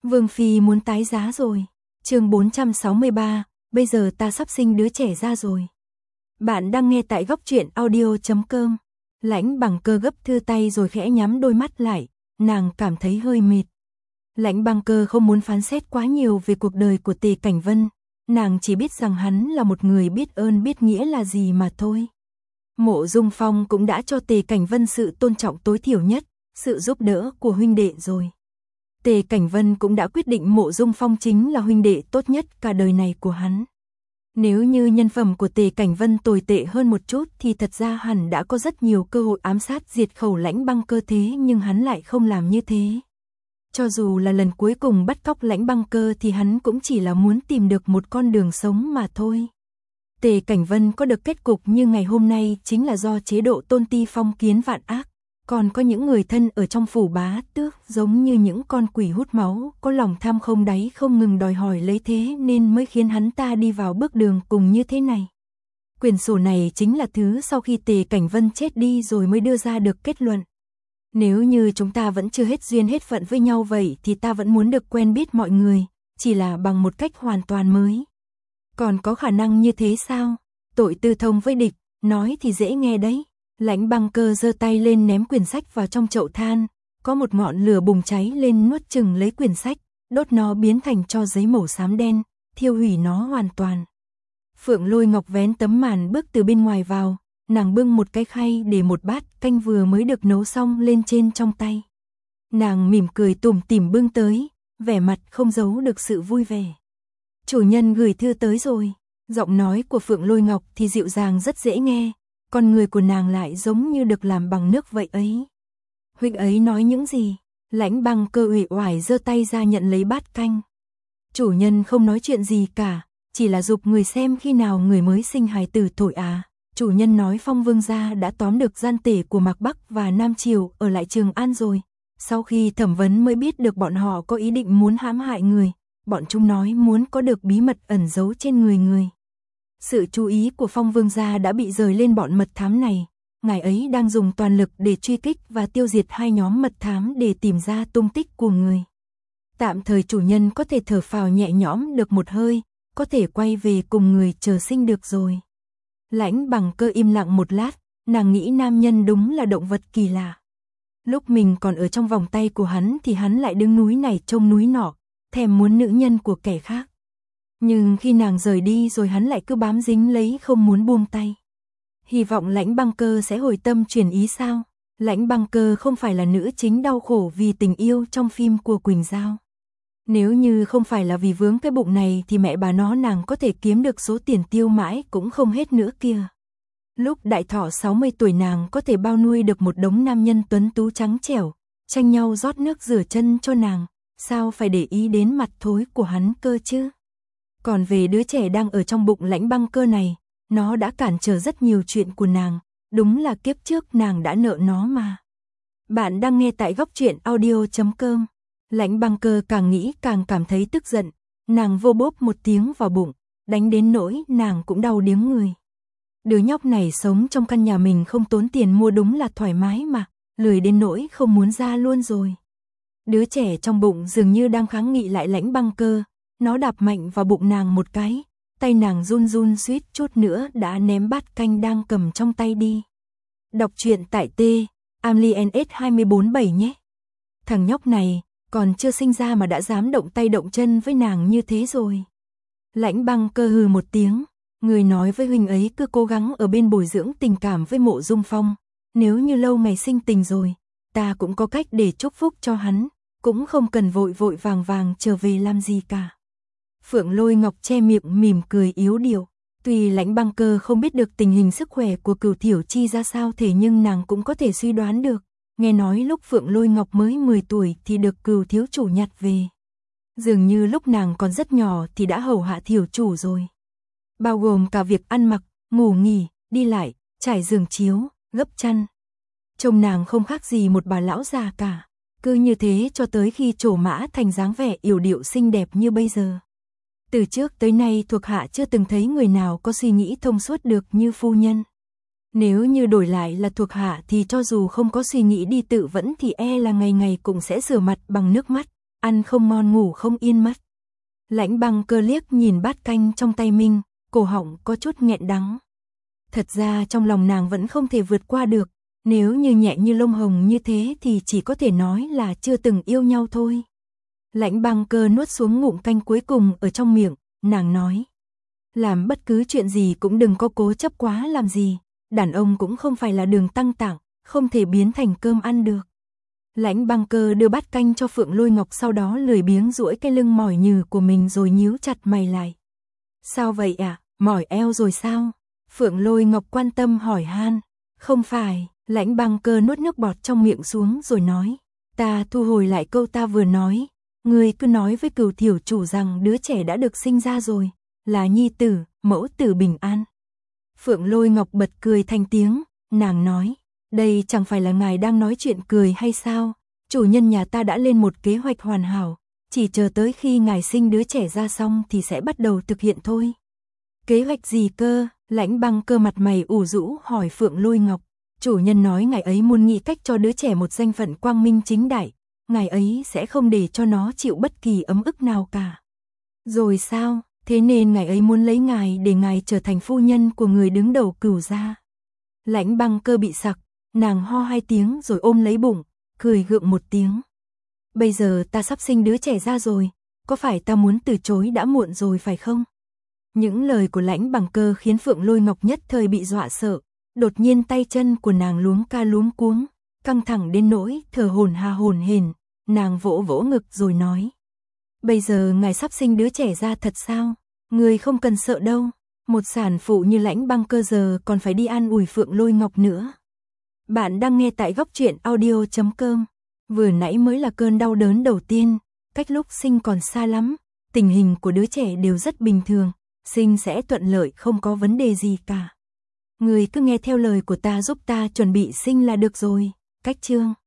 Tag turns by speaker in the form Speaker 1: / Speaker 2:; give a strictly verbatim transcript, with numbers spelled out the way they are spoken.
Speaker 1: Vương Phi muốn tái giá rồi. Chương bốn trăm sáu mươi ba, bây giờ ta sắp sinh đứa trẻ ra rồi. Bạn đang nghe tại góc truyện audio chấm com. Lãnh Bằng Cơ gấp thư tay rồi khẽ nhắm đôi mắt lại, nàng cảm thấy hơi mệt. Lãnh Bằng Cơ không muốn phán xét quá nhiều về cuộc đời của Tề Cảnh Vân, nàng chỉ biết rằng hắn là một người biết ơn biết nghĩa là gì mà thôi. Mộ Dung Phong cũng đã cho Tề Cảnh Vân sự tôn trọng tối thiểu nhất, sự giúp đỡ của huynh đệ rồi. Tề Cảnh Vân cũng đã quyết định Mộ Dung Phong chính là huynh đệ tốt nhất cả đời này của hắn. Nếu như nhân phẩm của Tề Cảnh Vân tồi tệ hơn một chút thì thật ra hẳn đã có rất nhiều cơ hội ám sát diệt khẩu Lãnh Băng Cơ, thế nhưng hắn lại không làm như thế. Cho dù là lần cuối cùng bắt cóc Lãnh Băng Cơ thì hắn cũng chỉ là muốn tìm được một con đường sống mà thôi. Tề Cảnh Vân có được kết cục như ngày hôm nay chính là do chế độ Tôn Ti phong kiến vạn ác. Còn có những người thân ở trong phủ bá tước giống như những con quỷ hút máu, có lòng tham không đáy không ngừng đòi hỏi lấy thế nên mới khiến hắn ta đi vào bước đường cùng như thế này. Quyển sổ này chính là thứ sau khi Tề Cảnh Vân chết đi rồi mới đưa ra được kết luận. Nếu như chúng ta vẫn chưa hết duyên hết phận với nhau vậy thì ta vẫn muốn được quen biết mọi người, chỉ là bằng một cách hoàn toàn mới. Còn có khả năng như thế sao? Tội tư thông với địch, nói thì dễ nghe đấy. Lãnh Băng Cơ giơ tay lên ném quyển sách vào trong chậu than, có một ngọn lửa bùng cháy lên nuốt chừng lấy quyển sách, đốt nó biến thành tro giấy màu xám đen, thiêu hủy nó hoàn toàn. Phượng Lôi Ngọc vén tấm màn bước từ bên ngoài vào, nàng bưng một cái khay để một bát canh vừa mới được nấu xong lên trên trong tay. Nàng mỉm cười tủm tỉm bưng tới, vẻ mặt không giấu được sự vui vẻ. Chủ nhân gửi thư tới rồi. Giọng nói của Phượng Lôi Ngọc thì dịu dàng rất dễ nghe. Con người của nàng lại giống như được làm bằng nước vậy ấy. Huynh ấy nói những gì? Lãnh Băng Cơ uể oải giơ tay ra nhận lấy bát canh. Chủ nhân không nói chuyện gì cả, chỉ là giục người xem khi nào người mới sinh hài tử thổi à. Chủ nhân nói Phong Vương gia đã tóm được gian tể của Mạc Bắc và Nam Triều ở lại Trường An rồi. Sau khi thẩm vấn mới biết được bọn họ có ý định muốn hãm hại người. Bọn chúng nói muốn có được bí mật ẩn giấu trên người người. Sự chú ý của Phong Vương gia đã bị rời lên bọn mật thám này. Ngài ấy đang dùng toàn lực để truy kích và tiêu diệt hai nhóm mật thám để tìm ra tung tích của người. Tạm thời chủ nhân có thể thở phào nhẹ nhõm được một hơi, có thể quay về cùng người chờ sinh được rồi. Lãnh Bằng Cơ im lặng một lát, nàng nghĩ nam nhân đúng là động vật kỳ lạ. Lúc mình còn ở trong vòng tay của hắn thì hắn lại đứng núi này trông núi nọ, thèm muốn nữ nhân của kẻ khác. Nhưng khi nàng rời đi rồi hắn lại cứ bám dính lấy không muốn buông tay. Hy vọng Lãnh Băng Cơ sẽ hồi tâm chuyển ý sao? Lãnh Băng Cơ không phải là nữ chính đau khổ vì tình yêu trong phim của Quỳnh Giao. Nếu như không phải là vì vướng cái bụng này thì mẹ bà nó nàng có thể kiếm được số tiền tiêu mãi cũng không hết nữa kia. Lúc đại thọ sáu mươi tuổi nàng có thể bao nuôi được một đống nam nhân tuấn tú trắng trẻo, tranh nhau rót nước rửa chân cho nàng, sao phải để ý đến mặt thối của hắn cơ chứ? Còn về đứa trẻ đang ở trong bụng Lãnh Băng Cơ này, nó đã cản trở rất nhiều chuyện của nàng, đúng là kiếp trước nàng đã nợ nó mà. Bạn đang nghe tại góc truyện audio chấm com. Lãnh Băng Cơ càng nghĩ càng cảm thấy tức giận, nàng vô bốp một tiếng vào bụng, đánh đến nỗi nàng cũng đau điếng người. Đứa nhóc này sống trong căn nhà mình không tốn tiền mua đúng là thoải mái mà, lười đến nỗi không muốn ra luôn rồi. Đứa trẻ trong bụng dường như đang kháng nghị lại Lãnh Băng Cơ, nó đạp mạnh vào bụng nàng một cái, tay nàng run run suýt chút nữa đã ném bát canh đang cầm trong tay đi. Đọc truyện tại T, Amliens hai bốn bảy nhé. Thằng nhóc này, còn chưa sinh ra mà đã dám động tay động chân với nàng như thế rồi. Lãnh Băng Cơ hừ một tiếng, người nói với huynh ấy cứ cố gắng ở bên bồi dưỡng tình cảm với Mộ Dung Phong. Nếu như lâu ngày sinh tình rồi, ta cũng có cách để chúc phúc cho hắn, cũng không cần vội vội vàng vàng trở về làm gì cả. Phượng Lôi Ngọc che miệng mỉm cười yếu điệu. Tuy Lãnh Băng Cơ không biết được tình hình sức khỏe của Cửu Thiểu Chi ra sao thế nhưng nàng cũng có thể suy đoán được. Nghe nói lúc Phượng Lôi Ngọc mới mười tuổi thì được Cửu thiếu chủ nhặt về. Dường như lúc nàng còn rất nhỏ thì đã hầu hạ Thiểu chủ rồi. Bao gồm cả việc ăn mặc, ngủ nghỉ, đi lại, trải giường chiếu, gấp chăn. Trông nàng không khác gì một bà lão già cả. Cứ như thế cho tới khi trổ mã thành dáng vẻ yểu điệu xinh đẹp như bây giờ. Từ trước tới nay thuộc hạ chưa từng thấy người nào có suy nghĩ thông suốt được như phu nhân. Nếu như đổi lại là thuộc hạ thì cho dù không có suy nghĩ đi tự vẫn thì e là ngày ngày cũng sẽ rửa mặt bằng nước mắt, ăn không ngon ngủ không yên mất. Lãnh Băng Cơ liếc nhìn bát canh trong tay mình, cổ họng có chút nghẹn đắng. Thật ra trong lòng nàng vẫn không thể vượt qua được, nếu như nhẹ như lông hồng như thế thì chỉ có thể nói là chưa từng yêu nhau thôi. Lãnh Băng Cơ nuốt xuống ngụm canh cuối cùng ở trong miệng, nàng nói. Làm bất cứ chuyện gì cũng đừng có cố chấp quá làm gì, đàn ông cũng không phải là đường tăng tạng, không thể biến thành cơm ăn được. Lãnh Băng Cơ đưa bát canh cho Phượng Lôi Ngọc, sau đó lười biếng duỗi cái lưng mỏi nhừ của mình rồi nhíu chặt mày lại. Sao vậy ạ, à? Mỏi eo rồi sao? Phượng Lôi Ngọc quan tâm hỏi han. Không phải, Lãnh Băng Cơ nuốt nước bọt trong miệng xuống rồi nói. Ta thu hồi lại câu ta vừa nói, ngươi cứ nói với Cửu Thiểu chủ rằng đứa trẻ đã được sinh ra rồi, là nhi tử, mẫu tử bình an. Phượng Lôi Ngọc bật cười thành tiếng, nàng nói. Đây chẳng phải là ngài đang nói chuyện cười hay sao? Chủ nhân nhà ta đã lên một kế hoạch hoàn hảo, chỉ chờ tới khi ngài sinh đứa trẻ ra xong thì sẽ bắt đầu thực hiện thôi. Kế hoạch gì cơ? Lãnh Băng Cơ mặt mày ủ rũ hỏi Phượng Lôi Ngọc. Chủ nhân nói ngài ấy muốn nghĩ cách cho đứa trẻ một danh phận quang minh chính đại, ngài ấy sẽ không để cho nó chịu bất kỳ ấm ức nào cả. Rồi sao? Thế nên ngài ấy muốn lấy ngài để ngài trở thành phu nhân của người đứng đầu Cửu gia. Lãnh Băng Cơ bị sặc, nàng ho hai tiếng rồi ôm lấy bụng, cười gượng một tiếng. Bây giờ ta sắp sinh đứa trẻ ra rồi, có phải ta muốn từ chối đã muộn rồi phải không? Những lời của Lãnh Băng Cơ khiến Phượng Lôi Ngọc nhất thời bị dọa sợ, đột nhiên tay chân của nàng luống ca luống cuống, căng thẳng đến nỗi thở hổn hà hổn hển, nàng vỗ vỗ ngực rồi nói. Bây giờ ngài sắp sinh đứa trẻ ra thật sao? Người không cần sợ đâu, một sản phụ như Lãnh Băng Cơ giờ còn phải đi an ủi Phượng Lôi Ngọc nữa. Bạn đang nghe tại góc truyện audio chấm com. Vừa nãy mới là cơn đau đớn đầu tiên, cách lúc sinh còn xa lắm, tình hình của đứa trẻ đều rất bình thường, sinh sẽ thuận lợi không có vấn đề gì cả. Người cứ nghe theo lời của ta giúp ta chuẩn bị sinh là được rồi, cách chương.